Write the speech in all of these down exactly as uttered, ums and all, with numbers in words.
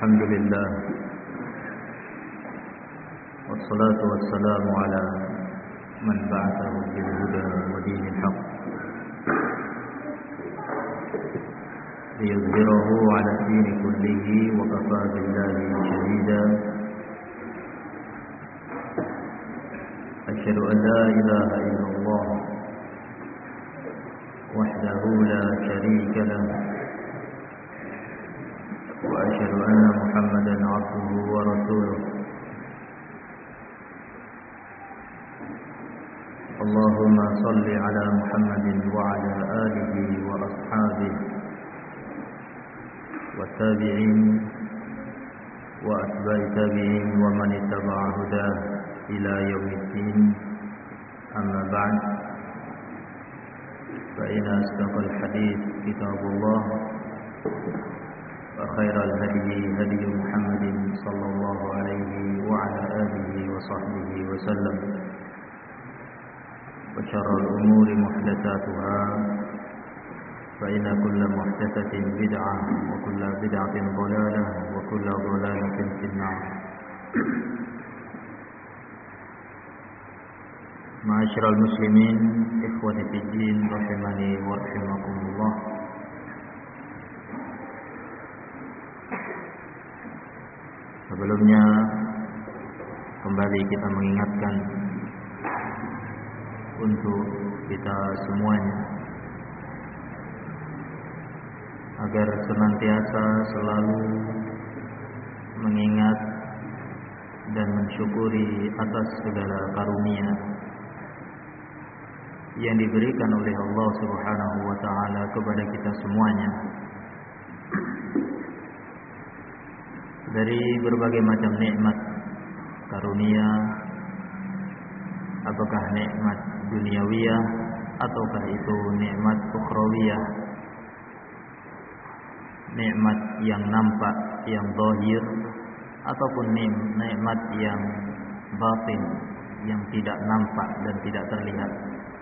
الحمد لله والصلاة والسلام على من بعثه بالهدى ودين الحق ليظهره على الدين كله وكفى بالله شهيدا. أشهد أن لا إله إلا الله وحده لا شريك له وأشهد أن محمدا عبده ورسوله. اللهم صل على محمد وعلى آله وأصحابه والتابعين وأتباع التابعين ومن اتبع هداه إلى يوم الدين. أما بعد، فإن أصدق الحديث كتاب الله وخير الهدي هدي محمد صلى الله عليه وعلى آله وصحبه وسلم، وشر الأمور محدثاتها فإن كل محدثة بدعة وكل بدعة ضلالة وكل ضلالة في النار. Ma'asyiral muslimin, ikhwati fid din, rahimani wa rahimakumullah. Sebelumnya kembali kita mengingatkan untuk kita semuanya agar senantiasa selalu mengingat dan mensyukuri atas segala karunia yang diberikan oleh Allah Subhanahu wa taala kepada kita semuanya, dari berbagai macam nikmat karunia, apakah nikmat duniawiyah ataukah itu nikmat ukhrawiyah, nikmat yang nampak, yang zahir, ataupun nikmat yang batin, yang tidak nampak dan tidak terlihat.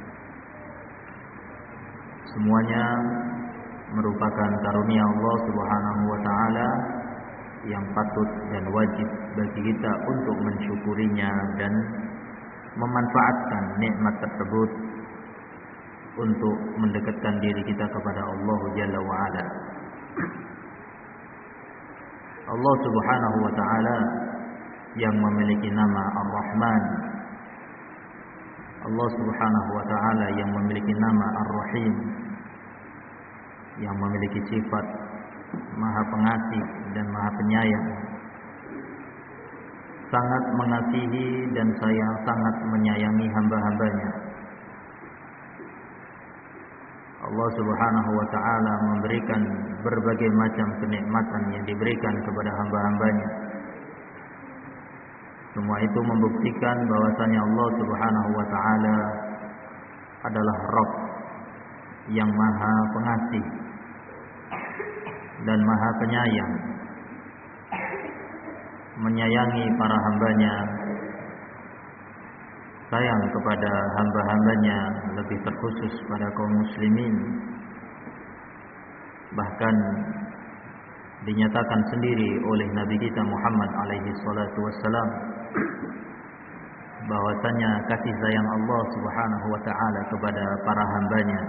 Semuanya merupakan karunia Allah Subhanahu wa taala yang patut dan wajib bagi kita untuk mensyukurinya dan memanfaatkan nikmat tersebut untuk mendekatkan diri kita kepada Allah Jalla wa Ala. Allah Subhanahu wa taala yang memiliki nama Ar-Rahman, Allah Subhanahu wa taala yang memiliki nama Ar-Rahim, yang memiliki sifat Maha Pengasih dan Maha Penyayang, sangat mengasihi dan sayang sangat menyayangi hamba-hambanya. Allah Subhanahu wa taala memberikan berbagai macam kenikmatan yang diberikan kepada hamba-hambanya. Semua itu membuktikan bahwasanya Allah Subhanahu wa taala adalah Rabb yang Maha Pengasih dan Maha Penyayang, menyayangi para hambanya, sayang kepada hamba-hambanya, lebih terkhusus pada kaum muslimin. Bahkan dinyatakan sendiri oleh Nabi kita Muhammad alaihi salatu wassalam bahwasanya kasih sayang Allah Subhanahu wa taala kepada para hambanya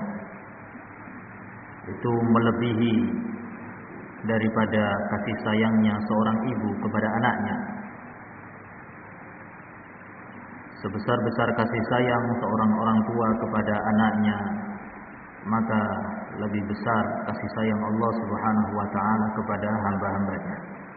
itu melebihi daripada kasih sayangnya seorang ibu kepada anaknya. Sebesar-besar kasih sayang seorang orang tua kepada anaknya, maka lebih besar kasih sayang Allah Subhanahu wa taala kepada hamba-hambanya.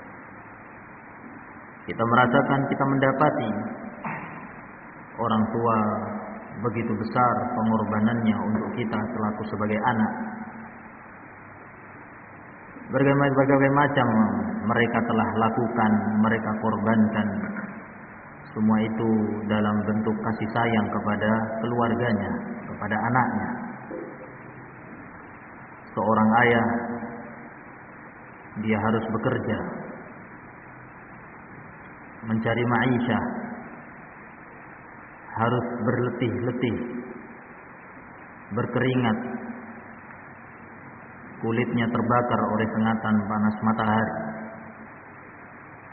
Kita merasakan, kita mendapati orang tua begitu besar pengorbanannya untuk kita selaku sebagai anak. Berbagai macam mereka telah lakukan, mereka korbankan. Semua itu dalam bentuk kasih sayang kepada keluarganya, kepada anaknya. Seorang ayah, dia harus bekerja, mencari ma'isyah, harus berletih-letih, berkeringat, kulitnya terbakar oleh sengatan panas matahari.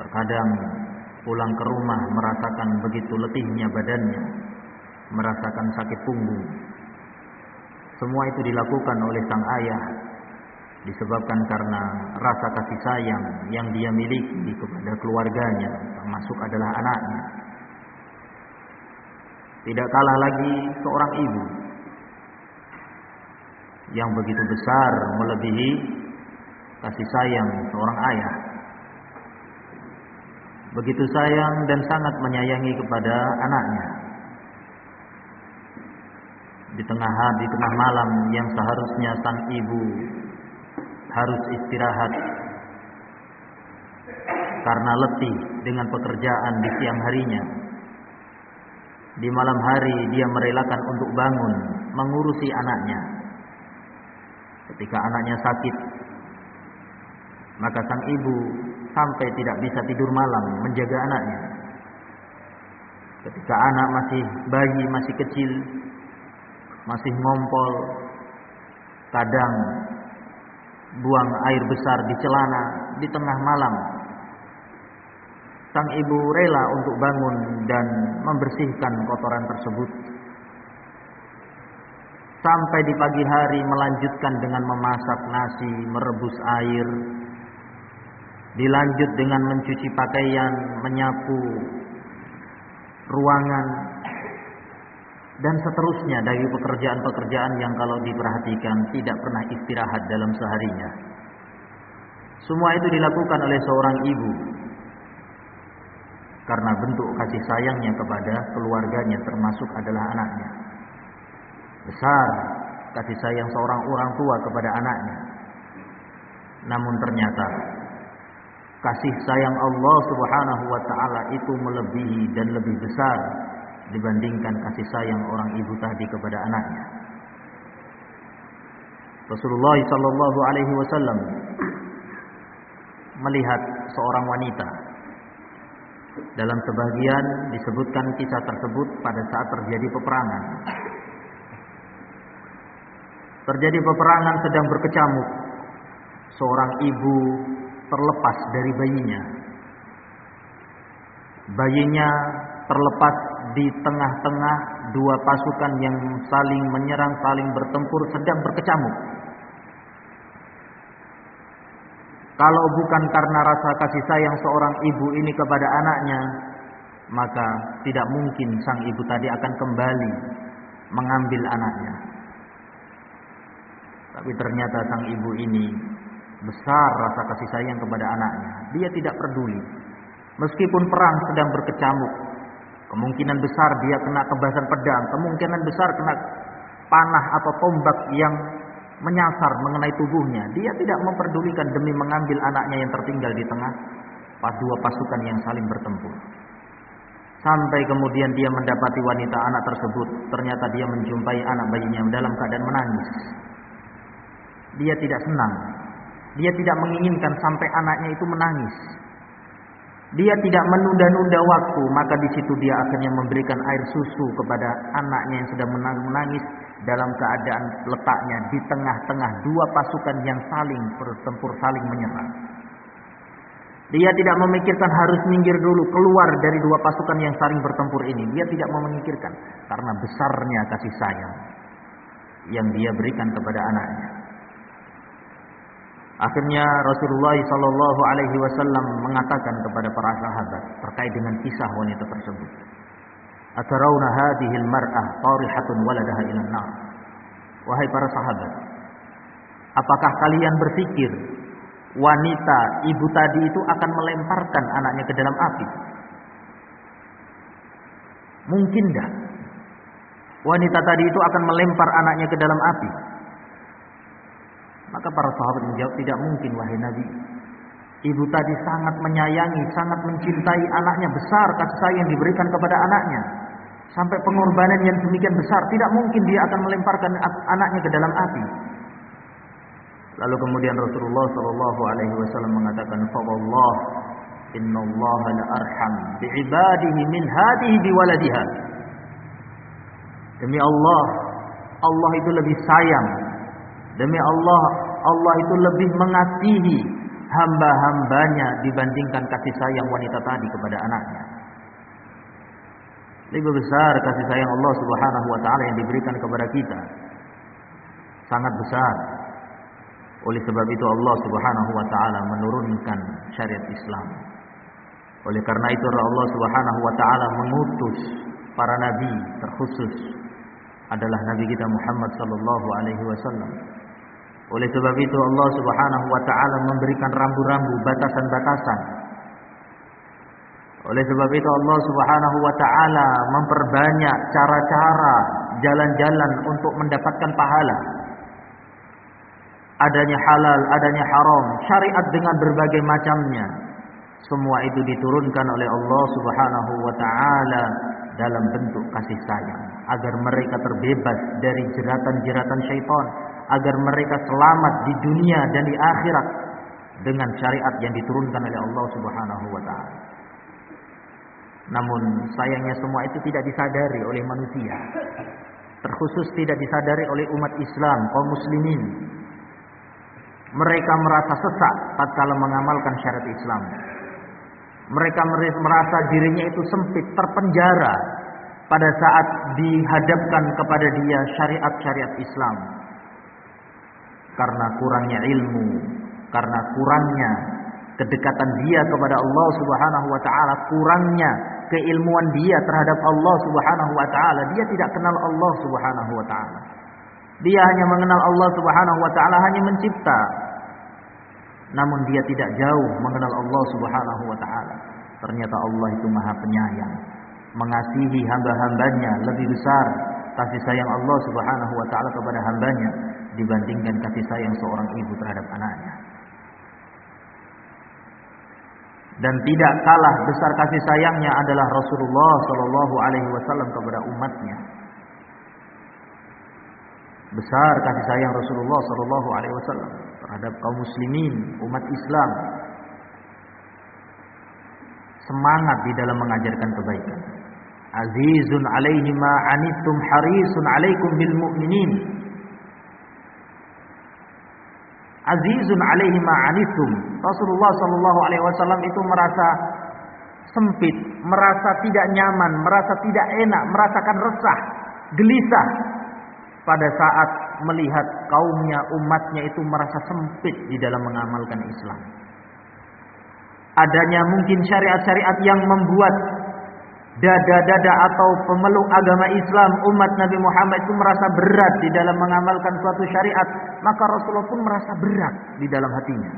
Terkadang pulang ke rumah merasakan begitu letihnya badannya, merasakan sakit punggung. Semua itu dilakukan oleh sang ayah disebabkan karena rasa kasih sayang yang dia miliki kepada keluarganya, termasuk adalah anaknya. Tidak kalah lagi seorang ibu yang begitu besar melebihi kasih sayang seorang ayah. Begitu sayang dan sangat menyayangi kepada anaknya. Di tengah hari, di tengah malam yang seharusnya sang ibu harus istirahat karena letih dengan pekerjaan di siang harinya, di malam hari dia merelakan untuk bangun mengurusi anaknya. Ketika anaknya sakit, maka sang ibu sampai tidak bisa tidur malam menjaga anaknya. Ketika anak masih bayi, masih kecil, masih ngompol, kadang buang air besar di celana di tengah malam, sang ibu rela untuk bangun dan membersihkan kotoran tersebut. Sampai di pagi hari melanjutkan dengan memasak nasi, merebus air, dilanjut dengan mencuci pakaian, menyapu ruangan, dan seterusnya dari pekerjaan-pekerjaan yang kalau diperhatikan tidak pernah istirahat dalam seharinya. Semua itu dilakukan oleh seorang ibu karena bentuk kasih sayangnya kepada keluarganya, termasuk adalah anaknya. Besar kasih sayang seorang orang tua kepada anaknya. Namun ternyata kasih sayang Allah Subhanahu wa taala itu melebihi dan lebih besar dibandingkan kasih sayang orang ibu tadi kepada anaknya. Rasulullah sallallahu alaihi wasallam melihat seorang wanita. Dalam sebagian disebutkan kisah tersebut pada saat terjadi peperangan. Terjadi peperangan sedang berkecamuk. Seorang ibu terlepas dari bayinya. Bayinya terlepas di tengah-tengah dua pasukan yang saling menyerang, saling bertempur, sedang berkecamuk. Kalau bukan karena rasa kasih sayang seorang ibu ini kepada anaknya, maka tidak mungkin sang ibu tadi akan kembali mengambil anaknya. Tapi ternyata sang ibu ini besar rasa kasih sayang kepada anaknya. Dia tidak peduli. Meskipun perang sedang berkecamuk, kemungkinan besar dia kena kebasan pedang, kemungkinan besar kena panah atau tombak yang menyasar mengenai tubuhnya. Dia tidak memperdulikan demi mengambil anaknya yang tertinggal di tengah dua pasukan yang saling bertempur. Sampai kemudian dia mendapati wanita anak tersebut. Ternyata dia menjumpai anak bayinya dalam keadaan menangis. Dia tidak senang. Dia tidak menginginkan sampai anaknya itu menangis. Dia tidak menunda-nunda waktu, maka di situ dia akhirnya memberikan air susu kepada anaknya yang sedang menangis dalam keadaan letaknya di tengah-tengah dua pasukan yang saling bertempur, saling menyerang. Dia tidak memikirkan harus minggir dulu keluar dari dua pasukan yang saling bertempur ini. Dia tidak memikirkan karena besarnya kasih sayang yang dia berikan kepada anaknya. Akhirnya Rasulullah sallallahu alaihi wasallam mengatakan kepada para sahabat terkait dengan kisah wanita tersebut. Atarawna hadhihi al-mar'ah tarihatun waladaha ila an-nar. Wahai para sahabat, apakah kalian berpikir wanita ibu tadi itu akan melemparkan anaknya ke dalam api? Mungkin tidak. Wanita tadi itu akan melempar anaknya ke dalam api. Maka para sahabat menjawab, tidak mungkin wahai Nabi. Ibu tadi sangat menyayangi, sangat mencintai anaknya, besar kasih sayang yang diberikan kepada anaknya. Sampai pengorbanan yang demikian besar, tidak mungkin dia akan melemparkan anaknya ke dalam api. Lalu kemudian Rasulullah sallallahu alaihi wasallam mengatakan, "Fawallah innallaha la arham bi'ibadihi min hadhihi biwaladiha." Demi Allah, Allah itu lebih sayang. Demi Allah, Allah itu lebih mengasihi hamba-hambanya dibandingkan kasih sayang wanita tadi kepada anaknya. Lebih besar kasih sayang Allah Subhanahu wa taala yang diberikan kepada kita. Sangat besar. Oleh sebab itu Allah Subhanahu wa taala menurunkan syariat Islam. Oleh karena itu Allah Subhanahu wa taala mengutus para nabi, terkhusus adalah nabi kita Muhammad sallallahu alaihi wasallam. Oleh sebab itu Allah Subhanahu wa taala memberikan rambu-rambu, batasan-batasan. Oleh sebab itu Allah Subhanahu wa taala memperbanyak cara-cara, jalan-jalan untuk mendapatkan pahala. Adanya halal, adanya haram, syariat dengan berbagai macamnya. Semua itu diturunkan oleh Allah Subhanahu wa taala dalam bentuk kasih sayang, agar mereka terbebas dari jeratan-jeratan syaitan, agar mereka selamat di dunia dan di akhirat dengan syariat yang diturunkan oleh Allah Subhanahu wa taala. Namun sayangnya semua itu tidak disadari oleh manusia. Terkhusus tidak disadari oleh umat Islam, kaum muslimin. Mereka merasa sesak tatkala mengamalkan syariat Islam. Mereka merasa dirinya itu sempit, terpenjara pada saat dihadapkan kepada dia syariat-syariat Islam. Karena kurangnya ilmu, karena kurangnya kedekatan dia kepada Allah Subhanahu wa taala, kurangnya keilmuan dia terhadap Allah Subhanahu wa taala. Dia tidak kenal Allah Subhanahu wa taala. Dia hanya mengenal Allah Subhanahu wa taala hanya mencipta. Namun dia tidak jauh mengenal Allah Subhanahu wa taala. Ternyata Allah itu Maha Penyayang, mengasihi hamba-hambanya. Lebih besar kasih sayang Allah Subhanahu wa taala kepada hambanya dibandingkan kasih sayang seorang ibu terhadap anaknya. Dan tidak kalah besar kasih sayangnya adalah Rasulullah sallallahu alaihi wasallam kepada umatnya. Besar kasih sayang Rasulullah sallallahu alaihi wasallam terhadap kaum muslimin, umat Islam. Semangat di dalam mengajarkan kebaikan. Azizun alaihi ma anittum harisun alaikum bil mu'minin. Azizun alaihi ma anittum. Rasulullah sallallahu alaihi wasallam itu merasa sempit, merasa tidak nyaman, merasa tidak enak, merasakan resah, gelisah pada saat melihat kaumnya, umatnya itu merasa sempit di dalam mengamalkan Islam. Adanya mungkin syariat-syariat yang membuat dada-dada atau pemeluk agama Islam, umat Nabi Muhammad itu merasa berat di dalam mengamalkan suatu syariat, maka Rasulullah pun merasa berat di dalam hatinya.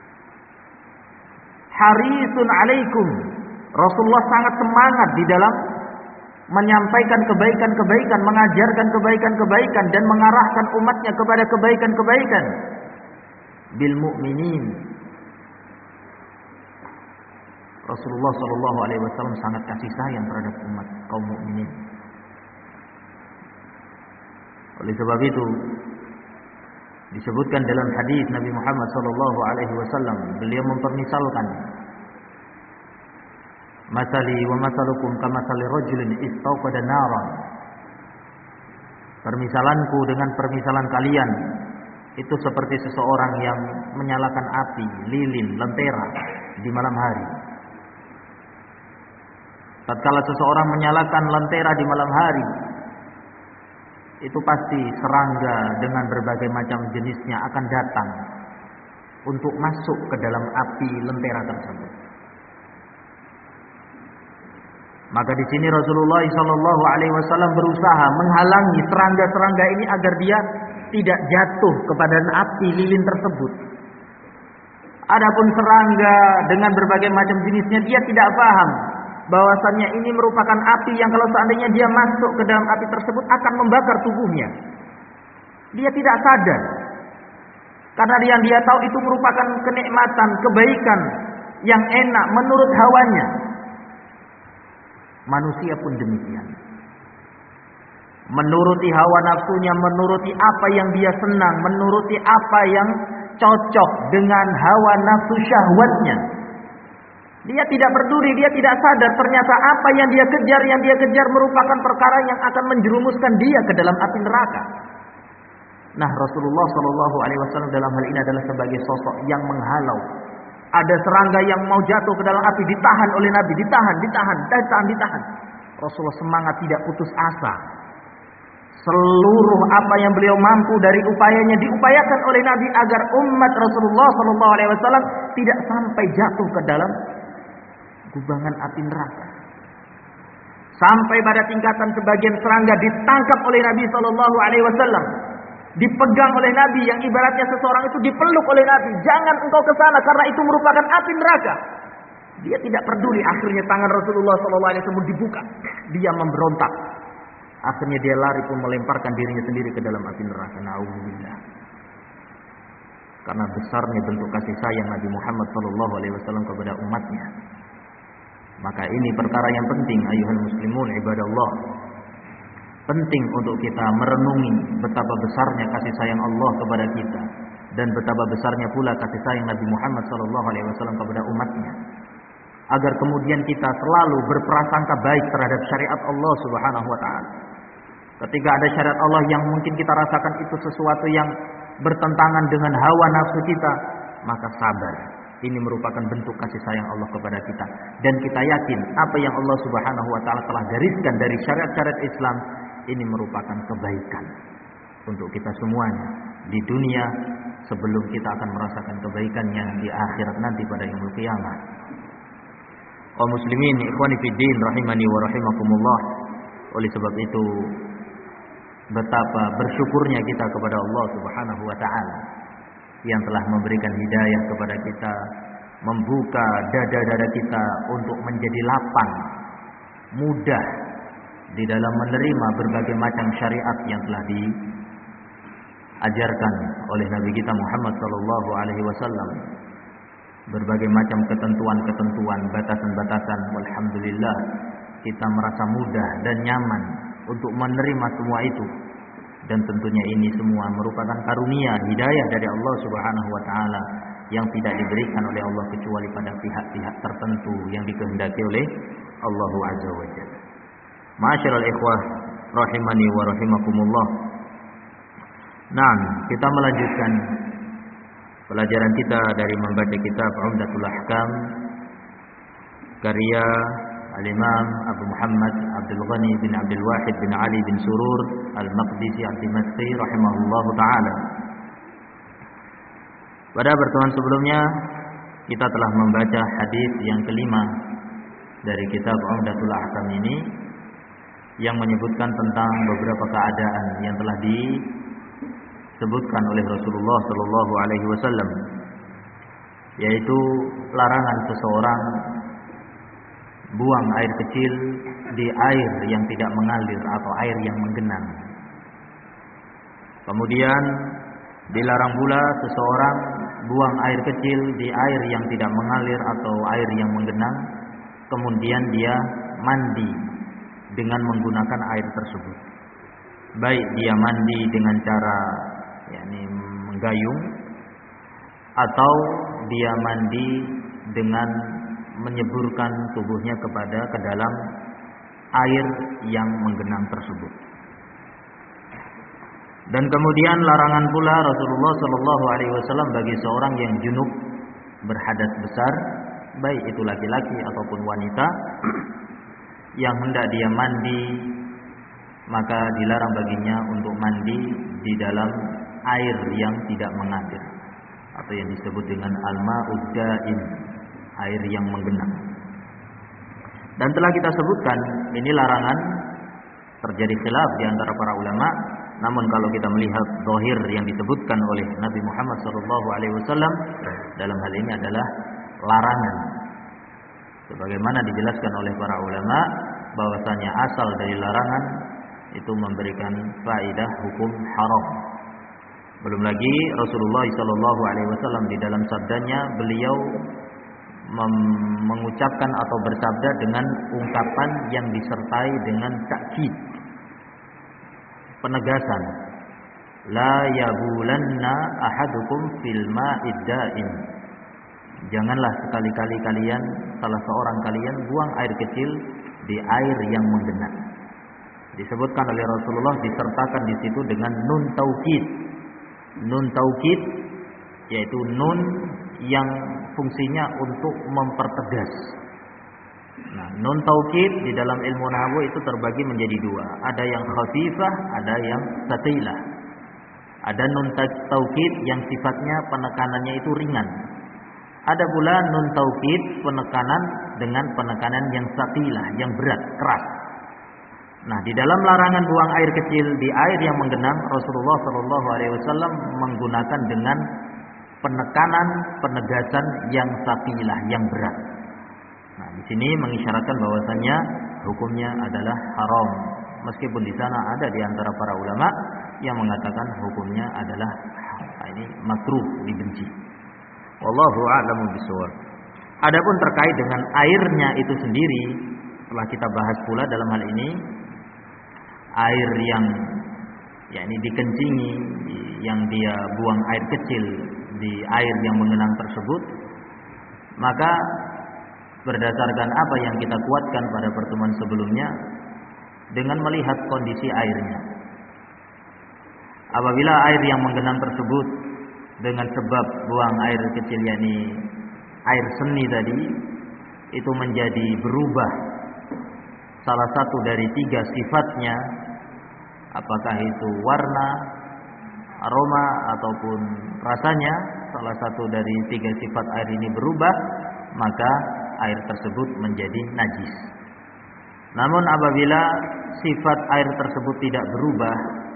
Harisun alaikum. Rasulullah sangat semangat di dalam menyampaikan kebaikan-kebaikan, mengajarkan kebaikan-kebaikan dan mengarahkan umatnya kepada kebaikan-kebaikan. Bil mu'minin. Rasulullah sallallahu alaihi wasallam sangat kasih sayang terhadap umat kaum mukminin. Oleh sebab itu disebutkan dalam hadis Nabi Muhammad sallallahu alaihi wasallam, beliau mempermisalkan, "Masali wa masalukum kamasali rajulin istauqada naran." Permisalanku dengan permisalan kalian itu seperti seseorang yang menyalakan api, lilin, lentera di malam hari. Tatkala seseorang menyalakan lentera di malam hari, itu pasti serangga dengan berbagai macam jenisnya akan datang untuk masuk ke dalam api lentera tersebut. Maka di sini Rasulullah sallallahu alaihi wasallam berusaha menghalangi serangga-serangga ini agar dia tidak jatuh kepada api lilin tersebut. Adapun serangga dengan berbagai macam jenisnya, dia tidak paham bahwasannya ini merupakan api yang kalau seandainya dia masuk ke dalam api tersebut akan membakar tubuhnya. Dia tidak sadar. Karena yang dia tahu itu merupakan kenikmatan, kebaikan yang enak menurut hawanya. Manusia pun demikian. Menuruti hawa nafsunya, menuruti apa yang dia senang, menuruti apa yang cocok dengan hawa nafsu syahwatnya. Dia tidak peduli, dia tidak sadar ternyata apa yang dia kejar, yang dia kejar merupakan perkara yang akan menjerumuskan dia ke dalam api neraka. Nah, Rasulullah sallallahu alaihi wasallam dalam hal ini adalah sebagai sosok yang menghalau Ada serangga yang mau jatuh ke dalam api, ditahan oleh Nabi, ditahan, ditahan, ditahan, ditahan. Rasulullah semangat, tidak putus asa. Seluruh apa yang beliau mampu dari upayanya diupayakan oleh Nabi agar umat Rasulullah Shallallahu Alaihi Wasallam tidak sampai jatuh ke dalam gubangan api neraka. Sampai pada tingkatan sebagian serangga ditangkap oleh Nabi Shallallahu Alaihi Wasallam, dipegang oleh Nabi, yang ibaratnya seseorang itu dipeluk oleh Nabi. Jangan engkau ke sana karena itu merupakan api neraka. Dia tidak peduli. Akhirnya tangan Rasulullah Shallallahu Alaihi Wasallam dibuka. Dia memberontak. Akhirnya dia lari pun melemparkan dirinya sendiri ke dalam api neraka. Na'udzubillah. Karena besarnya bentuk kasih sayang Nabi Muhammad Shallallahu Alaihi Wasallam kepada umatnya. Maka ini perkara yang penting, ayuhal muslimun ibadallah. Penting untuk kita merenungi betapa besarnya kasih sayang Allah kepada kita, dan betapa besarnya pula kasih sayang Nabi Muhammad Shallallahu Alaihi Wasallam kepada umatnya, agar kemudian kita selalu berprasangka baik terhadap syariat Allah Subhanahu Wa Taala. Ketika ada syariat Allah yang mungkin kita rasakan itu sesuatu yang bertentangan dengan hawa nafsu kita, maka sabar. Ini merupakan bentuk kasih sayang Allah kepada kita, dan kita yakin apa yang Allah Subhanahu Wa Taala telah gariskan dari syariat-syariat Islam ini merupakan kebaikan untuk kita semuanya di dunia, sebelum kita akan merasakan kebaikannya di akhirat nanti pada yaumul qiyamah. Kaum muslimin, ikhwani fid din rahimani wa rahimakumullah. Oleh sebab itu, betapa bersyukurnya kita kepada Allah Subhanahu wa taala yang telah memberikan hidayah kepada kita, membuka dada-dada kita untuk menjadi lapang, mudah di dalam menerima berbagai macam syariat yang telah diajarkan oleh Nabi kita Muhammad sallallahu alaihi wasallam. Berbagai macam ketentuan-ketentuan, batasan-batasan, alhamdulillah kita merasa mudah dan nyaman untuk menerima semua itu. Dan tentunya ini semua merupakan karunia hidayah dari Allah Subhanahu wa taala yang tidak diberikan oleh Allah kecuali pada pihak-pihak tertentu yang dikehendaki oleh Allah Azza wa Jalla. Ma'asyiral ikhwah rahimani wa rahimakumullah. Nah, kita melanjutkan pelajaran kita dari membaca kitab Umdatul Ahkam karya Al-Imam Abu Muhammad Abdul Ghani bin Abdul Wahid bin Ali bin Surur Al-Maqdisi Ad-Dimashqi rahimahullahu taala. Pada pertemuan sebelumnya kita telah membaca hadis yang kelima dari kitab Umdatul Ahkam ini, yang menyebutkan tentang beberapa keadaan yang telah disebutkan oleh Rasulullah sallallahu alaihi wasallam, yaitu larangan seseorang buang air kecil di air yang tidak mengalir atau air yang menggenang. Kemudian dilarang pula seseorang buang air kecil di air yang tidak mengalir atau air yang menggenang, kemudian dia mandi dengan menggunakan air tersebut. Baik dia mandi dengan cara yakni menggayung, atau dia mandi dengan menyeburkan tubuhnya kepada ke dalam air yang menggenang tersebut. Dan kemudian larangan pula Rasulullah sallallahu alaihi wasallam bagi seorang yang junub berhadas besar, baik itu laki-laki ataupun wanita, yang hendak dia mandi, maka dilarang baginya untuk mandi di dalam air yang tidak mengalir, atau yang disebut dengan al-ma'ud da'im, air yang menggenang. Dan telah kita sebutkan ini larangan, terjadi khilaf di antara para ulama. Namun kalau kita melihat zahir yang disebutkan oleh Nabi Muhammad sallallahu alaihi wasallam dalam hal ini adalah larangan. Sebagaimana dijelaskan oleh para ulama bahwasanya asal dari larangan itu memberikan faedah hukum haram. Belum lagi Rasulullah sallallahu alaihi wasallam di dalam sabdanya beliau mengucapkan atau bersabda dengan ungkapan yang disertai dengan takkid, penegasan, la yabulanna ahadukum fil ma'id da'im. Janganlah sekali-kali kalian, salah seorang kalian buang air kecil di air yang menggenang. Disebutkan oleh Rasulullah, disertakan di situ dengan nun taukid. Nun taukid yaitu nun yang fungsinya untuk mempertegas. Nah, nun taukid di dalam ilmu nahwu itu terbagi menjadi dua. Ada yang khafifah, ada yang tsaqilah. Ada nun taukid yang sifatnya penekanannya itu ringan. Ada pula nun taukid penekanan dengan penekanan yang tsaqilah, yang berat, keras. Nah, di dalam larangan buang air kecil di air yang menggenang, Rasulullah shallallahu alaihi wasallam menggunakan dengan penekanan, penegasan yang tsaqilah, yang berat. Nah, di sini mengisyaratkan bahwasannya hukumnya adalah haram. Meskipun di sana ada di antara para ulama yang mengatakan hukumnya adalah ini makruh, dibenci. Wallahu a'lamu bishawab. Adapun terkait dengan airnya itu sendiri, telah kita bahas pula dalam hal ini, air yang yakni dikencingi, yang dia buang air kecil di air yang mengenang tersebut, maka berdasarkan apa yang kita kuatkan pada pertemuan sebelumnya, dengan melihat kondisi airnya. Apabila air yang menggenang tersebut dengan sebab buang air kecil yakni air seni tadi itu menjadi berubah salah satu dari tiga sifatnya, apakah itu warna, aroma ataupun rasanya, salah satu dari tiga sifat air ini berubah, maka air tersebut menjadi najis. Namun apabila sifat air tersebut tidak berubah,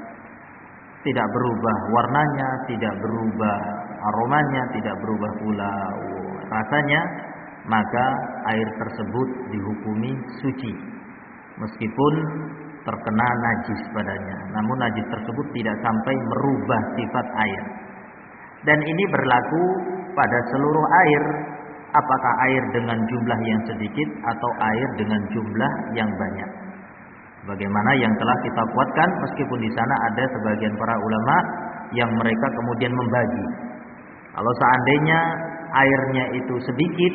tidak berubah warnanya, tidak berubah aromanya, tidak berubah pula rasanya, maka air tersebut dihukumi suci meskipun terkena najis padanya. Namun najis tersebut tidak sampai merubah sifat air. Dan ini berlaku pada seluruh air, apakah air dengan jumlah yang sedikit atau air dengan jumlah yang banyak. Bagaimana yang telah kita kuatkan, meskipun di sana ada sebagian para ulama yang mereka kemudian membagi. Kalau seandainya airnya itu sedikit,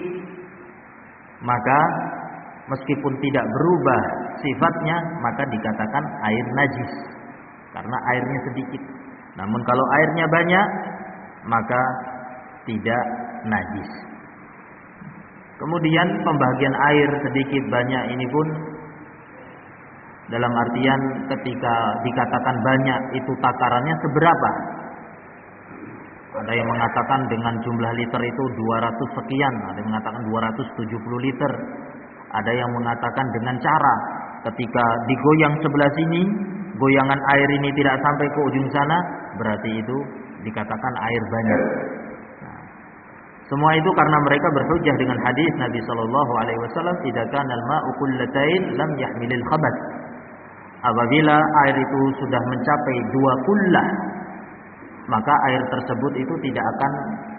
maka meskipun tidak berubah sifatnya, maka dikatakan air najis karena airnya sedikit. Namun kalau airnya banyak, maka tidak najis. Kemudian pembagian air sedikit banyak ini pun dalam artian ketika dikatakan banyak itu takarannya seberapa. Ada yang mengatakan dengan jumlah liter itu dua ratus sekian, ada yang mengatakan dua ratus tujuh puluh liter. Ada yang mengatakan dengan cara ketika digoyang sebelah sini, goyangan air ini tidak sampai ke ujung sana, berarti itu dikatakan air banyak. Nah, semua itu karena mereka berhujjah dengan hadis Nabi sallallahu alaihi wasallam, "Idza kana al-ma'u qullatain lam yahmilil khabath." Apabila air itu sudah mencapai dua kullah, maka air tersebut itu tidak akan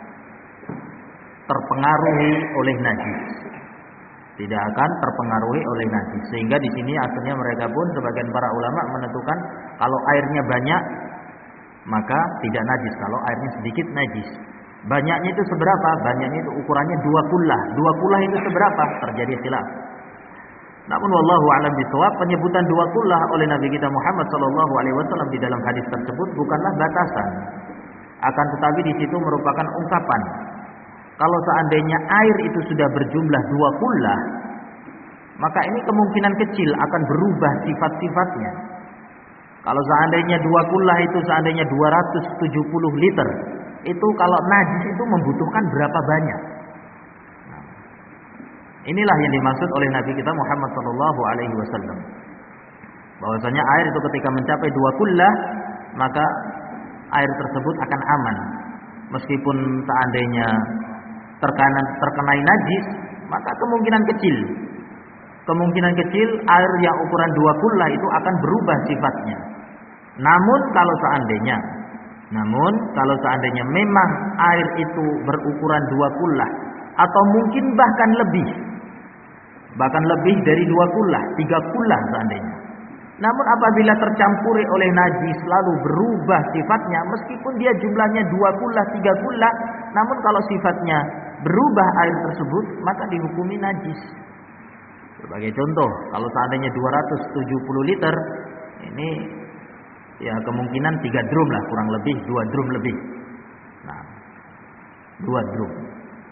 terpengaruhi oleh najis. Tidak akan terpengaruhi oleh najis. Sehingga di sini akhirnya mereka pun sebagian para ulama menentukan kalau airnya banyak maka tidak najis, kalau airnya sedikit najis. Banyaknya itu seberapa? Banyaknya itu ukurannya dua kullah. Dua kullah itu seberapa? Terjadi khilaf. Namun wallahu a'lam bishawab, penyebutan dua kullah oleh Nabi kita Muhammad sallallahu alaihi wasallam di dalam hadis tersebut bukanlah batasan. Akan tetapi di situ merupakan ungkapan. Kalau seandainya air itu sudah berjumlah dua kullah, maka ini kemungkinan kecil akan berubah sifat-sifatnya. Kalau seandainya dua kullah itu seandainya dua ratus tujuh puluh liter, itu kalau najis itu membutuhkan berapa banyak? Nah, inilah yang dimaksud oleh Nabi kita Muhammad sallallahu alaihi wasallam. Bahwasanya air itu ketika mencapai dua kullah, maka air tersebut akan aman. Meskipun seandainya terkena terkenai najis, maka kemungkinan kecil kemungkinan kecil air yang ukuran dua kullah itu akan berubah sifatnya. Namun kalau seandainya namun kalau seandainya memang air itu berukuran dua kullah atau mungkin bahkan lebih bahkan lebih dari dua kullah, tiga kullah seandainya. Namun apabila tercampuri oleh najis lalu berubah sifatnya, meskipun dia jumlahnya dua kullah, tiga kullah, namun kalau sifatnya berubah air tersebut, maka dihukumi najis. Sebagai contoh, kalau seandainya dua ratus tujuh puluh liter, ini ya kemungkinan tiga drum lah, kurang lebih dua drum lebih. Nah, dua drum.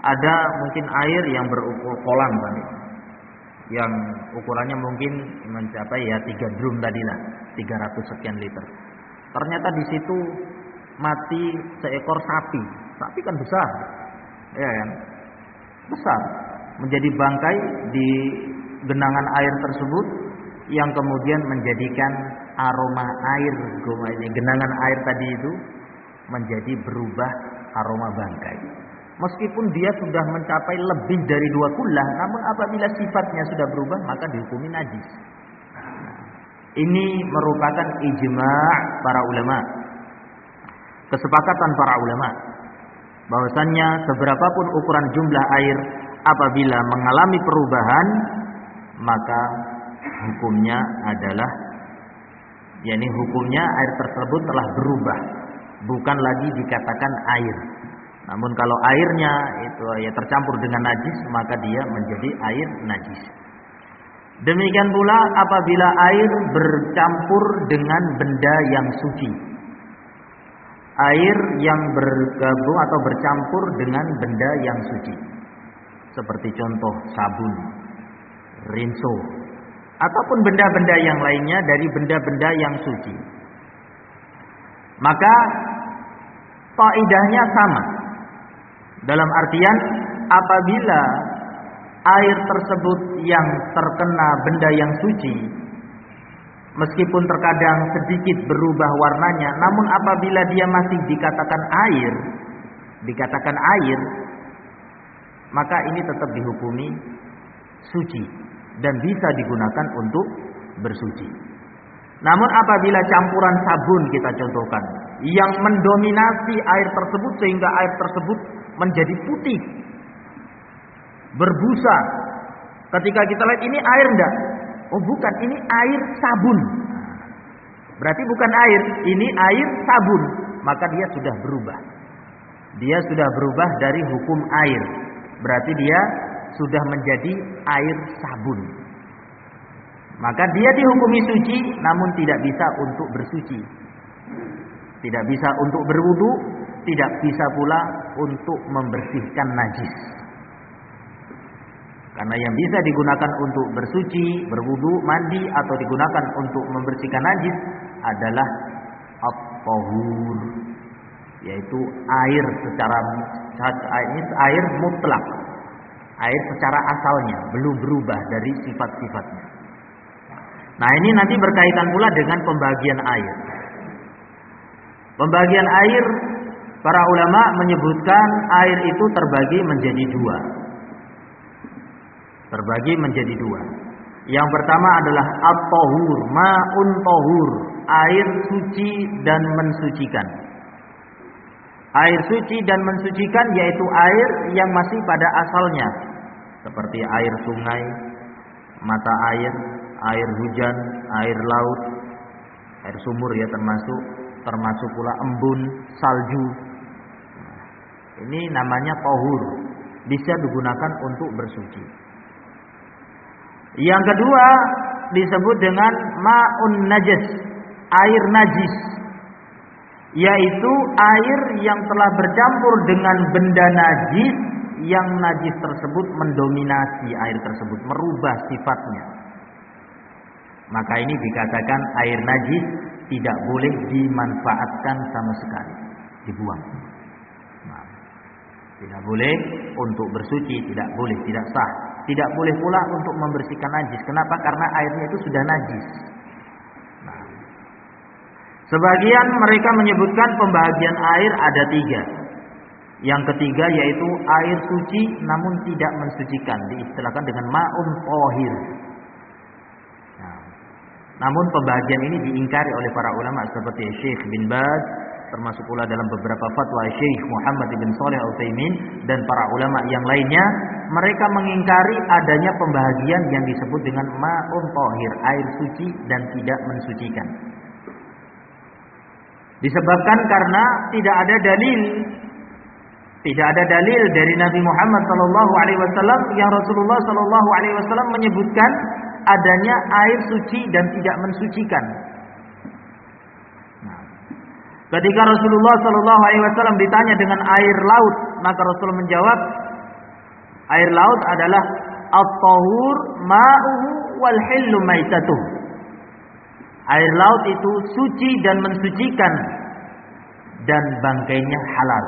Ada mungkin air yang berukur kolam tadi, yang ukurannya mungkin mencapai ya tiga drum tadilah, tiga ratus sekian liter. Ternyata di situ mati seekor sapi. Sapi kan besar, ya kan? Besar, menjadi bangkai di genangan air tersebut, yang kemudian menjadikan aroma air, genangan air tadi itu menjadi berubah aroma bangkai. Meskipun dia sudah mencapai lebih dari dua kullah, namun apabila sifatnya sudah berubah maka dihukumi najis. Ini merupakan ijma' para ulama, kesepakatan para ulama, bahwasannya seberapapun ukuran jumlah air, apabila mengalami perubahan maka hukumnya adalah, yakni hukumnya air tersebut telah berubah, bukan lagi dikatakan air. Namun kalau airnya itu ya tercampur dengan najis, maka dia menjadi air najis. Demikian pula apabila air bercampur dengan benda yang suci. Air yang bergabung atau bercampur dengan benda yang suci. Seperti contoh sabun, rinso, ataupun benda-benda yang lainnya dari benda-benda yang suci. Maka kaidahnya sama. Dalam artian apabila air tersebut yang terkena benda yang suci, meskipun terkadang sedikit berubah warnanya, namun apabila dia masih dikatakan air, dikatakan air, maka ini tetap dihukumi suci dan bisa digunakan untuk bersuci. Namun apabila campuran sabun kita contohkan yang mendominasi air tersebut sehingga air tersebut menjadi putih, berbusa, ketika kita lihat ini air enggak? Oh bukan, ini air sabun. Berarti bukan air, ini air sabun. Maka dia sudah berubah. Dia sudah berubah dari hukum air. Berarti dia sudah menjadi air sabun. Maka dia dihukumi suci, namun tidak bisa untuk bersuci. Tidak bisa untuk berwudu, tidak bisa pula untuk membersihkan najis. Karena yang bisa digunakan untuk bersuci, berwudu, mandi atau digunakan untuk membersihkan najis adalah at-tahur, yaitu air secara air mutlak, air secara asalnya belum berubah dari sifat-sifatnya. Nah, ini nanti berkaitan pula dengan pembagian air. Pembagian air, para ulama menyebutkan air itu terbagi menjadi dua. Terbagi menjadi dua. Yang pertama adalah at-tahur, ma'un tahur, air suci dan mensucikan. Air suci dan mensucikan yaitu air yang masih pada asalnya, seperti air sungai, mata air, air hujan, air laut, air sumur ya termasuk, termasuk pula embun, salju. Ini namanya tahur, bisa digunakan untuk bersuci. Yang kedua disebut dengan ma'un najas, air najis, yaitu air yang telah bercampur dengan benda najis, yang najis tersebut mendominasi air tersebut, merubah sifatnya. Maka ini dikatakan air najis, tidak boleh dimanfaatkan sama sekali, dibuang. Nah, tidak boleh untuk bersuci, tidak boleh, tidak sah. Tidak boleh pula untuk membersihkan najis. Kenapa? Karena airnya itu sudah najis. Nah, sebagian mereka menyebutkan pembagian air ada tiga. Yang ketiga yaitu air suci namun tidak mensucikan, diistilahkan dengan ma'un tahir. Nah, namun pembagian ini diingkari oleh para ulama seperti Syekh bin Baz, termasuk pula dalam beberapa fatwa Syekh Muhammad bin Shalih Al-Utsaimin dan para ulama yang lainnya. Mereka mengingkari adanya pembagian yang disebut dengan ma'un tahir, air suci dan tidak mensucikan. Disebabkan karena tidak ada dalil, tidak ada dalil dari Nabi Muhammad sallallahu alaihi wasallam yang Rasulullah sallallahu alaihi wasallam menyebutkan adanya air suci dan tidak mensucikan. Nah, ketika Rasulullah sallallahu alaihi wasallam ditanya dengan air laut, maka Rasul menjawab, Air laut adalah at-tahur ma'uhu wal hillu maitatuh. Air laut itu suci dan mensucikan, dan bangkainya halal.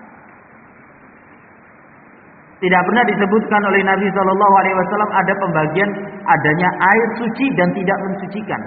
Tidak pernah disebutkan oleh Nabi Shallallahu Alaihi Wasallam ada pembagian adanya air suci dan tidak mensucikan.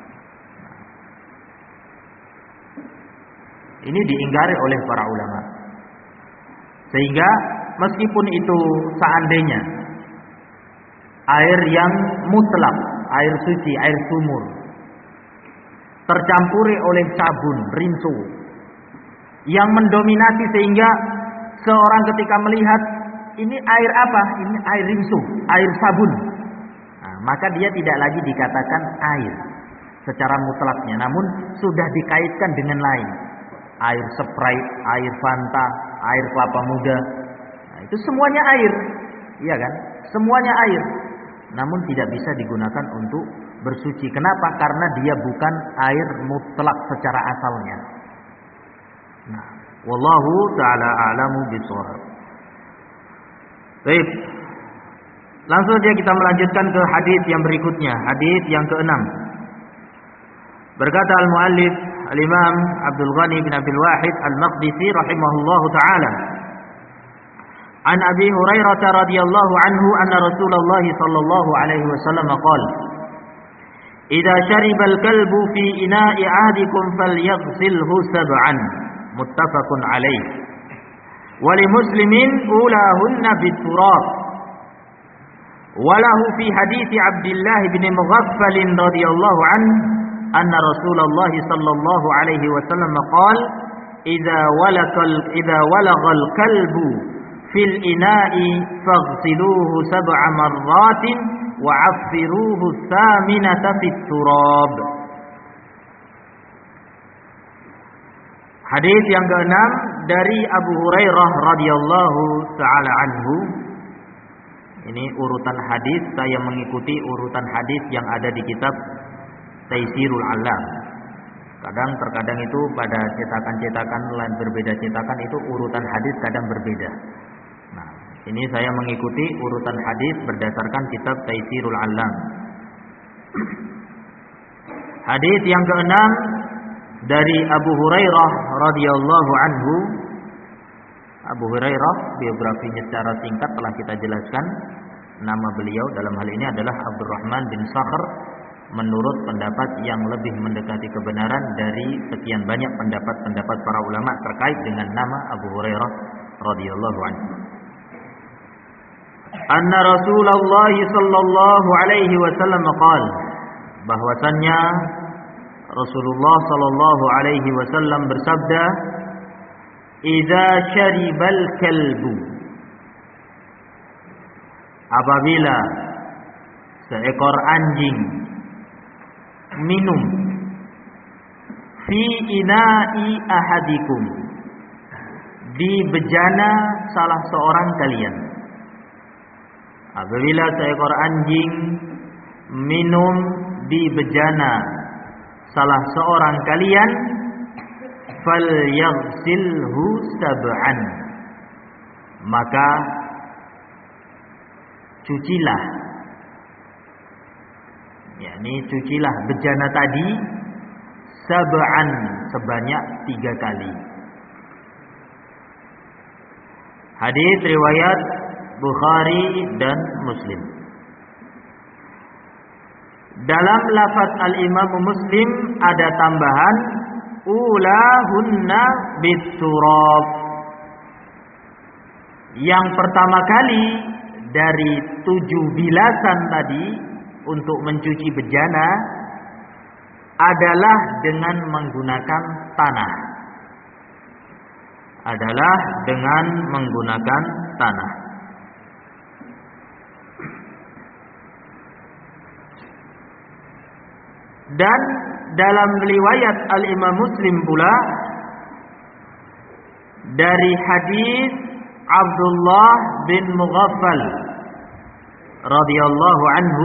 Ini diingkari oleh para ulama. Sehingga meskipun itu seandainya air yang mutlak, air suci, air sumur, tercampuri oleh sabun, rinso, yang mendominasi sehingga seorang ketika melihat ini air apa? Ini air rinso, air sabun. Nah, maka dia tidak lagi dikatakan air secara mutlaknya, namun sudah dikaitkan dengan lain. Air Sprite, air Fanta, air kelapa muda. Nah, itu semuanya air. Iya kan? Semuanya air. Namun tidak bisa digunakan untuk bersuci. Kenapa? Karena dia bukan air mutlak secara asalnya. Nah, wallahu taala a'lamu bishawab. Baik. Langsung saja kita melanjutkan ke hadis yang berikutnya, hadis yang keenam. Berkata al-muallif al-Imam Abdul Ghani bin Abdul Wahid al-Maqdisi rahimahullahu taala, An Abi Hurairah radhiyallahu anhu anna Rasulullah sallallahu alaihi wasallam qala, "Idza shariba al-kalbu fi ina'i ahadikum falyaghsilhu sab'an." Muttafaqun alaih. Wa li Muslimin ulahunna bit-turab. Wa lahu fi hadits Abdullah bin Mughaffal radhiyallahu anhu anna Rasulullah sallallahu alaihi wasallam qala, "Idza walaqal idza walaghal kalbu fil ina'i faghsiluhu sab'a marratin wa 'affiruhu thaminata fit turab." Hadis yang keenam dari Abu Hurairah radhiyallahu taala anhu. Ini urutan hadis, saya mengikuti urutan hadis yang ada di kitab Taisirul Alam. Kadang terkadang itu pada cetakan-cetakan lain berbeda cetakan itu urutan hadis kadang berbeda. Nah, ini saya mengikuti urutan hadis berdasarkan kitab Taisirul Alam. Hadis yang keenam dari Abu Hurairah radhiyallahu anhu. Abu Hurairah biografinya secara singkat telah kita jelaskan. Nama beliau dalam hal ini adalah Abdurrahman bin Sakhr, menurut pendapat yang lebih mendekati kebenaran dari sekian banyak pendapat-pendapat para ulama terkait dengan nama Abu Hurairah radhiyallahu anhu. Anna Rasulullah sallallahu alaihi wasallam qala, bahwasannya Rasulullah sallallahu alaihi wasallam bersabda, "Idza syaribal kalbu," apabila seekor anjing minum fi ina'i ahadikum, di bejana salah seorang kalian. Apabila seekor anjing minum di bejana salah seorang kalian, falyaghsilhu sab'an, maka cucilah, yakni cucilah bejana tadi sab'an, sebanyak tiga kali. Hadis riwayat Bukhari dan Muslim. Dalam lafaz al-Imam Muslim ada tambahan ulahunna bit-turab. Yang pertama kali dari tujuh bilasan tadi untuk mencuci bejana adalah dengan menggunakan tanah. Adalah dengan menggunakan tanah. Dan dalam riwayat Al-Imam Muslim pula dari hadis Abdullah bin Mughaffal radhiyallahu anhu,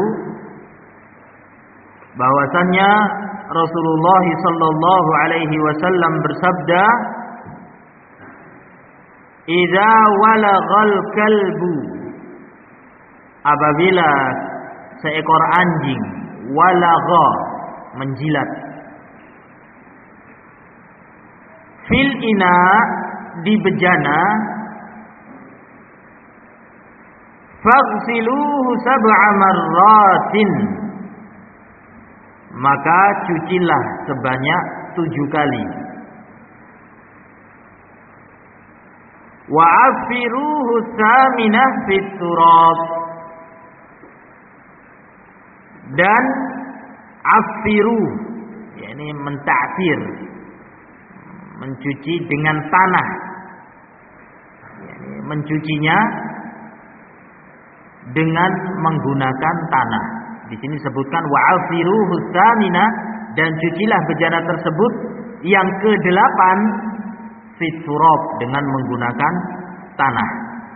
bahwasannya Rasulullah sallallahu alaihi wasallam bersabda, "Idza walaghal kalbu apabila seekor anjing walagha menjilat fil ina di bejana faghsiluhu sab'a marratin maka cucilah sebanyak tujuh kali wa afiruhu tsaminah fit turab dan afiru yakni menta'fir mencuci dengan tanah yakni mencucinya dengan menggunakan tanah. Di sini sebutkan wa'afiruhu tsamina dan cucilah bejana tersebut yang kedelapan fit turab dengan menggunakan tanah.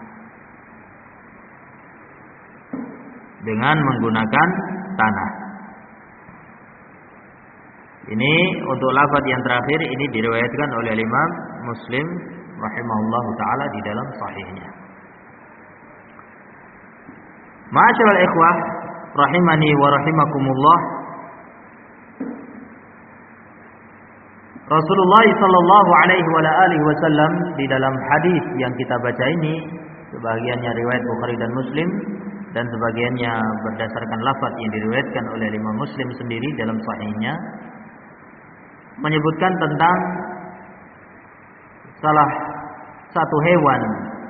Dengan menggunakan tanah. Ini untuk lafaz yang terakhir ini diriwayatkan oleh Imam Muslim rahimahullahu taala di dalam sahihnya. Ma'asyiral ikhwah rahimani wa rahimakumullah. Rasulullah sallallahu alaihi wa alihi wasallam di dalam hadis yang kita baca ini, sebagiannya riwayat Bukhari dan Muslim dan sebagiannya berdasarkan lafaz yang diriwayatkan oleh Imam Muslim sendiri dalam sahihnya, menyebutkan tentang salah satu hewan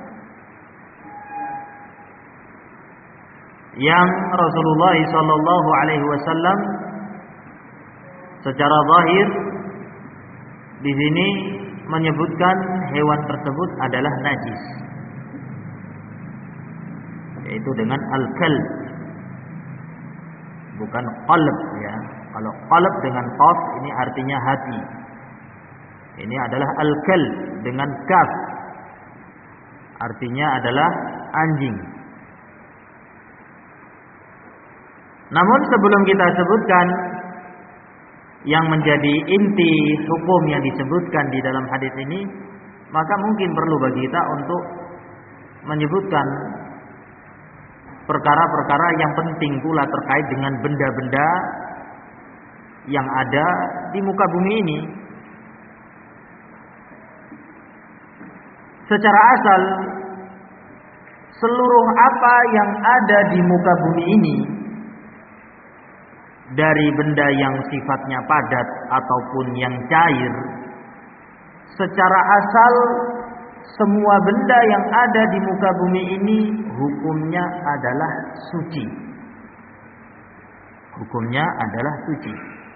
yang Rasulullah sallallahu alaihi wasallam secara zahir di sini menyebutkan hewan tersebut adalah najis, yaitu dengan al-kalb, bukan qalb ya. Kalau qalb dengan qaf ini artinya hati. Ini adalah al-kalb dengan kaf, artinya adalah anjing. Namun sebelum kita sebutkan yang menjadi inti hukum yang disebutkan di dalam hadis ini, maka mungkin perlu bagi kita untuk menyebutkan perkara-perkara yang penting pula terkait dengan benda-benda yang ada di muka bumi ini. Secara asal, seluruh apa yang ada di muka bumi ini, dari benda yang sifatnya padat ataupun yang cair, secara asal semua benda yang ada di muka bumi ini hukumnya adalah suci. Hukumnya adalah suci.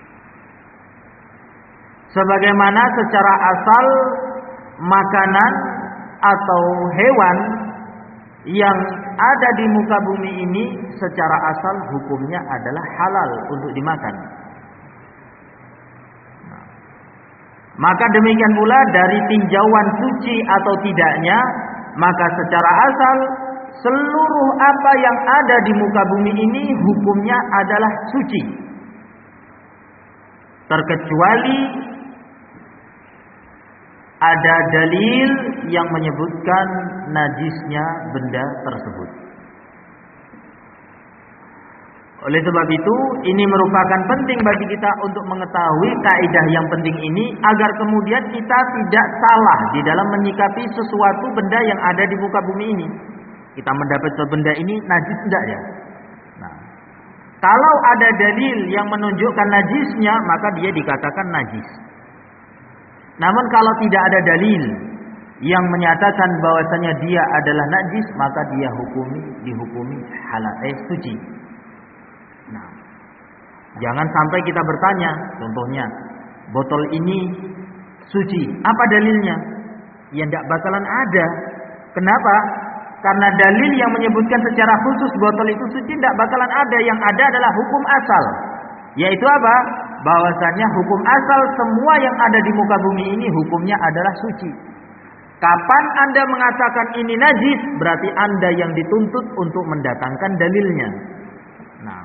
Sebagaimana secara asal makanan atau hewan yang ada di muka bumi ini secara asal hukumnya adalah halal untuk dimakan. Nah, maka demikian pula dari tinjauan suci atau tidaknya, maka secara asal seluruh apa yang ada di muka bumi ini hukumnya adalah suci, terkecuali ada dalil yang menyebutkan najisnya benda tersebut. Oleh sebab itu, ini merupakan penting bagi kita untuk mengetahui kaidah yang penting ini, agar kemudian kita tidak salah di dalam menyikapi sesuatu benda yang ada di muka bumi ini. Kita mendapat benda ini najis tidak ya? Nah, kalau ada dalil yang menunjukkan najisnya, maka dia dikatakan najis. Namun kalau tidak ada dalil yang menyatakan bahwasanya dia adalah najis, maka dia hukumi dihukumi halal eh suci. Nah, jangan sampai kita bertanya, contohnya, botol ini suci, apa dalilnya? Ya tidak bakalan ada. Kenapa? Karena dalil yang menyebutkan secara khusus botol itu suci tidak bakalan ada. Yang ada adalah hukum asal, yaitu apa? Bahwasanya hukum asal semua yang ada di muka bumi ini hukumnya adalah suci. Kapan Anda mengatakan ini najis, berarti Anda yang dituntut untuk mendatangkan dalilnya. Nah,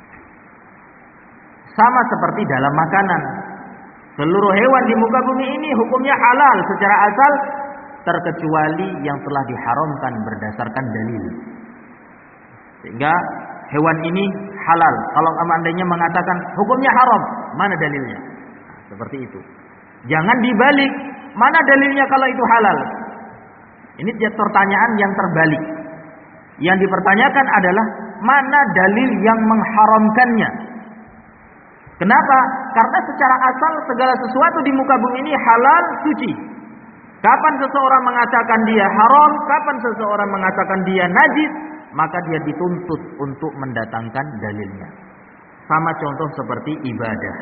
sama seperti dalam makanan. Seluruh hewan di muka bumi ini hukumnya halal secara asal, terkecuali yang telah diharamkan berdasarkan dalil. Sehingga hewan ini halal. Kalau seandainya mengatakan hukumnya haram, mana dalilnya? Nah, seperti itu. Jangan dibalik, mana dalilnya kalau itu halal? Ini pertanyaan yang terbalik. Yang dipertanyakan adalah mana dalil yang mengharamkannya? Kenapa? Karena secara asal segala sesuatu di muka bumi ini halal, suci. Kapan seseorang mengatakan dia haram, kapan seseorang mengatakan dia najis, maka dia dituntut untuk mendatangkan dalilnya. Sama contoh seperti ibadah.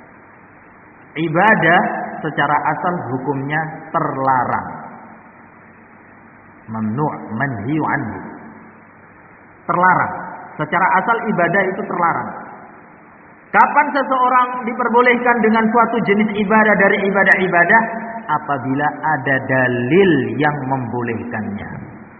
Ibadah secara asal hukumnya terlarang. Mamnu', manhiyu anhu. Terlarang. Secara asal ibadah itu terlarang. Kapan seseorang diperbolehkan dengan suatu jenis ibadah dari ibadah-ibadah? Apabila ada dalil yang membolehkannya.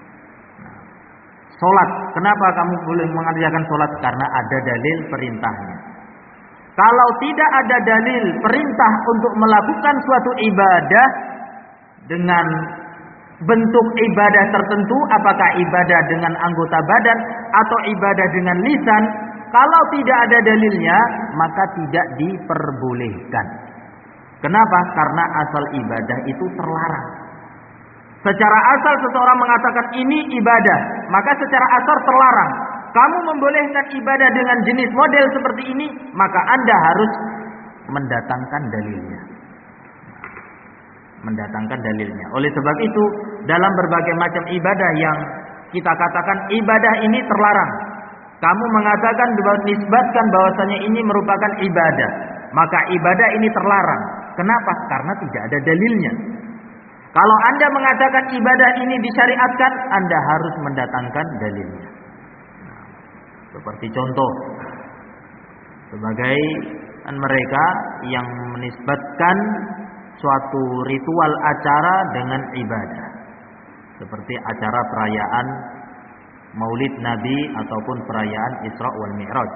Solat, kenapa kamu boleh mengerjakan solat? Karena ada dalil perintahnya. Kalau tidak ada dalil perintah untuk melakukan suatu ibadah dengan bentuk ibadah tertentu, apakah ibadah dengan anggota badan atau ibadah dengan lisan, kalau tidak ada dalilnya, maka tidak diperbolehkan. Kenapa? Karena asal ibadah itu terlarang. Secara asal seseorang mengatakan ini ibadah, maka secara asal terlarang. Kamu membolehkan ibadah dengan jenis model seperti ini, maka Anda harus mendatangkan dalilnya. Mendatangkan dalilnya. Oleh sebab itu, dalam berbagai macam ibadah yang kita katakan ibadah ini terlarang, kamu mengatakan nisbatkan bahwasanya ini merupakan ibadah, maka ibadah ini terlarang. Kenapa? Karena tidak ada dalilnya. Kalau Anda mengatakan ibadah ini disyariatkan, Anda harus mendatangkan dalilnya. Nah, seperti contoh, sebagai mereka yang menisbatkan suatu ritual acara dengan ibadah, seperti acara perayaan Maulid Nabi ataupun perayaan Isra wal Mi'raj.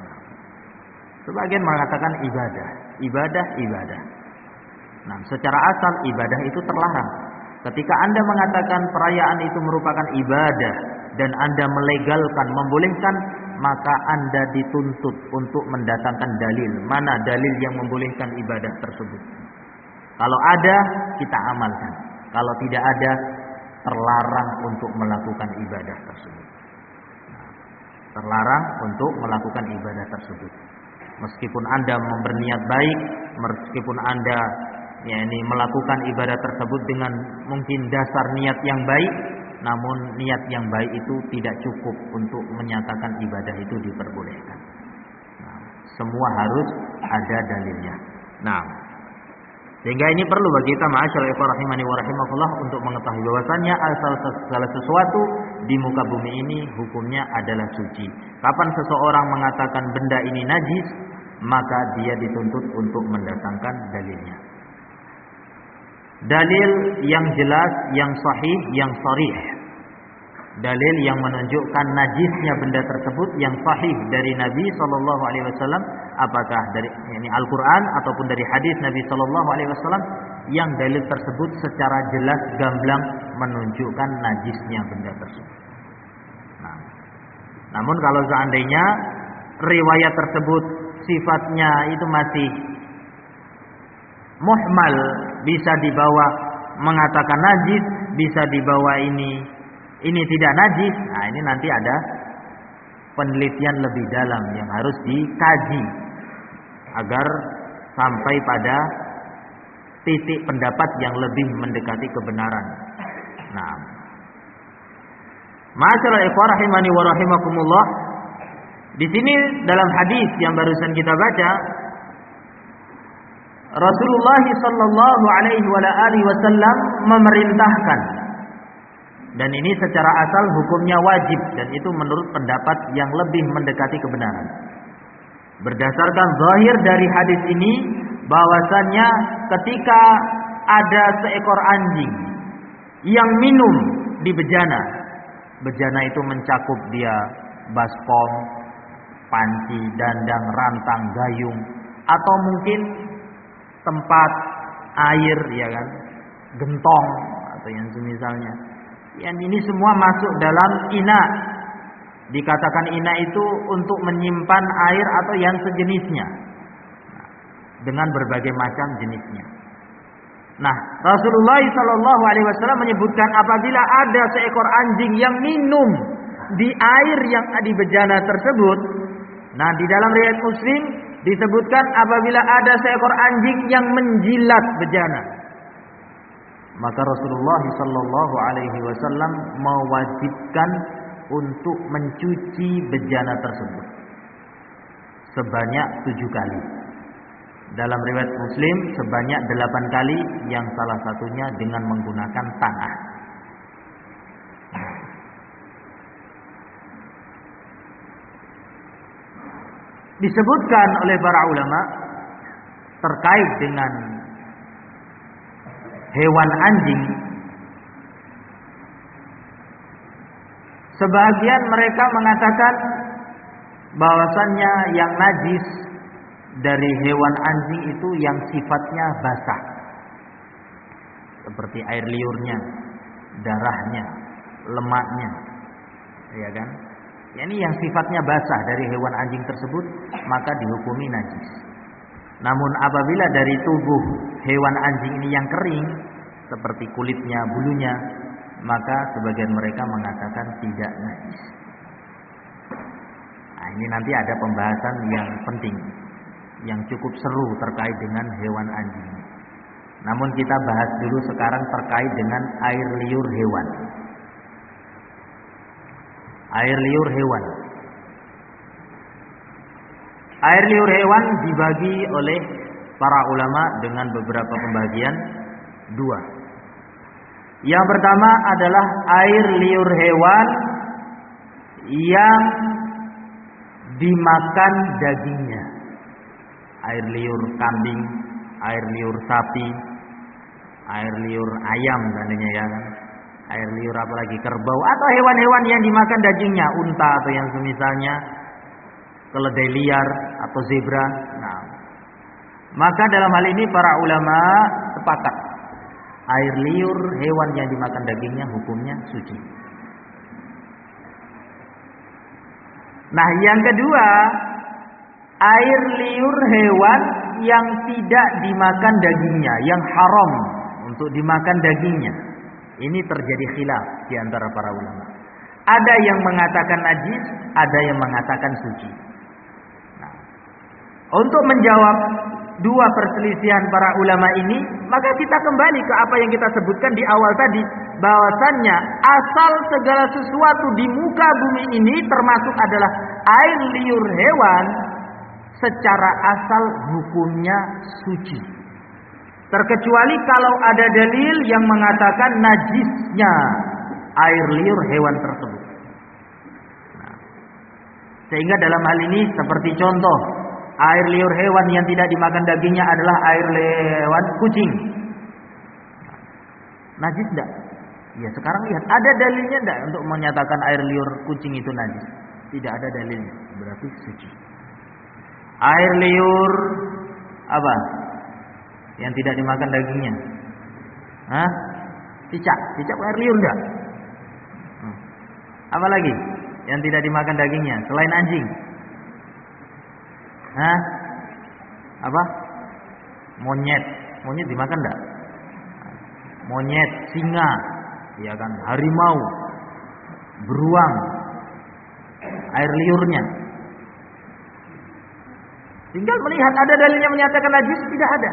Sebagian mengatakan ibadah, ibadah, ibadah. Nah, secara asal ibadah itu terlarang. Ketika Anda mengatakan perayaan itu merupakan ibadah dan Anda melegalkan, membolehkan, maka Anda dituntut untuk mendatangkan dalil. Mana dalil yang membolehkan ibadah tersebut? Kalau ada, kita amalkan. Kalau tidak ada, terlarang untuk melakukan ibadah tersebut. Nah, terlarang untuk melakukan ibadah tersebut. Meskipun Anda berniat baik, meskipun Anda ya ini melakukan ibadah tersebut dengan mungkin dasar niat yang baik, namun niat yang baik itu tidak cukup untuk menyatakan ibadah itu diperbolehkan. Nah, semua harus ada dalilnya. Nah, sehingga ini perlu bagi kita ma'asyiral ikhwah rahimani wa rahimakumullah untuk mengetahui bahwasannya asal segala sesuatu di muka bumi ini hukumnya adalah suci. Kapan seseorang mengatakan benda ini najis, maka dia dituntut untuk mendatangkan dalilnya. Dalil yang jelas, yang sahih, yang sharih. Dalil yang menunjukkan najisnya benda tersebut yang sahih dari Nabi sallallahu alaihi wasallam, apakah dari ini Al-Qur'an ataupun dari hadis Nabi sallallahu alaihi wasallam, yang dalil tersebut secara jelas gamblang menunjukkan najisnya benda tersebut. Nah, namun kalau seandainya riwayat tersebut sifatnya itu masih muhmal, bisa dibawa mengatakan najis, bisa dibawa ini ini tidak najis. Nah, ini nanti ada penelitian lebih dalam yang harus dikaji agar sampai pada titik pendapat yang lebih mendekati kebenaran. Nah, ma'asyiral ikhwah rahimani wa rahimakumullah, di sini dalam hadis yang barusan kita baca, Rasulullah sallallahu alaihi wa alihi wasallam memerintahkan, dan ini secara asal hukumnya wajib, dan itu menurut pendapat yang lebih mendekati kebenaran. Berdasarkan zahir dari hadis ini, bahwasannya ketika ada seekor anjing yang minum di bejana, bejana itu mencakup dia baskom, panci, dandang, rantang, gayung, atau mungkin tempat air, ya kan, gentong atau yang semisalnya. Yang ini semua masuk dalam ina, Dikatakan ina itu untuk menyimpan air atau yang sejenisnya, dengan berbagai macam jenisnya. Nah, Rasulullah Shallallahu Alaihi Wasallam menyebutkan apabila ada seekor anjing yang minum di air yang di bejana tersebut. Nah, di dalam riwayat Muslim disebutkan apabila ada seekor anjing yang menjilat bejana, maka Rasulullah Shallallahu Alaihi Wasallam mewajibkan untuk mencuci bejana tersebut sebanyak tujuh kali. Dalam riwayat Muslim sebanyak delapan kali, yang salah satunya dengan menggunakan tanah. Disebutkan oleh para ulama terkait dengan hewan anjing, sebagian mereka mengatakan bahwasannya yang najis dari hewan anjing itu yang sifatnya basah, seperti air liurnya, darahnya, lemaknya, ya kan? Ini yang sifatnya basah dari hewan anjing tersebut, maka dihukumi najis. Namun apabila dari tubuh hewan anjing ini yang kering, seperti kulitnya, bulunya, maka sebagian mereka mengatakan tidak najis. Nah, ini nanti ada pembahasan yang penting, yang cukup seru terkait dengan hewan anjing. Namun kita bahas dulu sekarang terkait dengan air liur hewan. Air liur hewan. Air liur hewan dibagi oleh para ulama dengan beberapa pembagian dua. Yang pertama adalah air liur hewan yang dimakan dagingnya. Air liur kambing, air liur sapi, air liur ayam seandainya ya kan. Air liur apalagi kerbau atau hewan-hewan yang dimakan dagingnya, unta atau yang semisalnya, keledai liar atau zebra. Nah, maka dalam hal ini para ulama sepakat air liur hewan yang dimakan dagingnya hukumnya suci. Nah, yang kedua, air liur hewan yang tidak dimakan dagingnya, yang haram untuk dimakan dagingnya. Ini terjadi khilaf di antara para ulama. Ada yang mengatakan najis, ada yang mengatakan suci. Nah, untuk menjawab dua perselisihan para ulama ini, maka kita kembali ke apa yang kita sebutkan di awal tadi, bahwasannya asal segala sesuatu di muka bumi ini termasuk adalah air liur hewan, secara asal hukumnya suci. Terkecuali kalau ada dalil yang mengatakan najisnya air liur hewan tersebut. Nah, sehingga dalam hal ini seperti contoh, air liur hewan yang tidak dimakan dagingnya adalah air hewan kucing. Najis enggak? Ya, sekarang lihat, ada dalilnya enggak untuk menyatakan air liur kucing itu najis? Tidak ada dalilnya, berarti suci. Air liur apa? Yang tidak dimakan dagingnya. Hah? Cicak, cicak air liur enggak? Hmm. Apa lagi yang tidak dimakan dagingnya selain anjing? Hah? Apa? Monyet. Monyet dimakan enggak? Monyet, singa, ya kan, harimau, beruang, air liurnya. Tinggal melihat ada dalilnya menyatakan najis, tidak ada.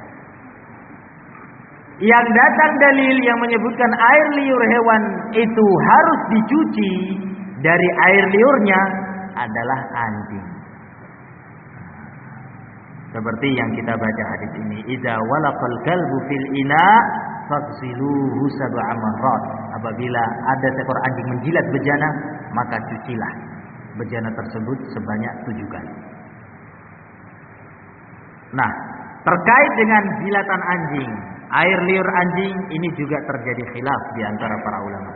Yang datang dalil yang menyebutkan air liur hewan itu harus dicuci dari air liurnya adalah anjing. Seperti yang kita baca hadis ini, idza walaqal kalbu fil ina faghsiluhu sab'a marrat. Apabila ada seekor anjing menjilat bejana, maka cucilah bejana tersebut sebanyak tujuh kali. Nah, terkait dengan jilatan anjing, air liur anjing, ini juga terjadi khilaf di antara para ulama.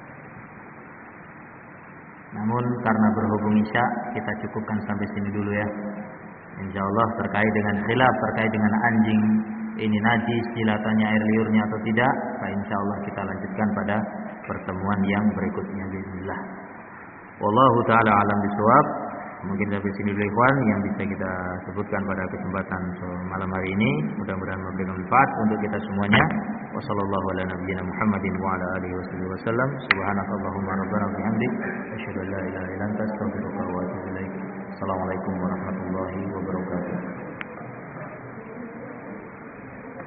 Namun karena berhubung isya, kita cukupkan sampai sini dulu ya. Insyaallah terkait dengan khilaf terkait dengan anjing ini najis jilatannya air liurnya atau tidak, insyaallah kita lanjutkan pada pertemuan yang berikutnya. Bismillah. Wallahu taala alam bisawab. Mungkin sampai sini dulu ikhwan yang bisa kita sebutkan pada kesempatan malam hari ini. Mudah-mudahan memberikan manfaat untuk kita semuanya. Wassallallahu ala nabiyyina Muhammadin wa ala alihi wasallam. Subhanakallahumma rabbana wa bihamdik asyhadu an la ilaha illa anta astaghfiruka wa atubu ilaik. Assalamualaikum warahmatullahi wabarakatuh.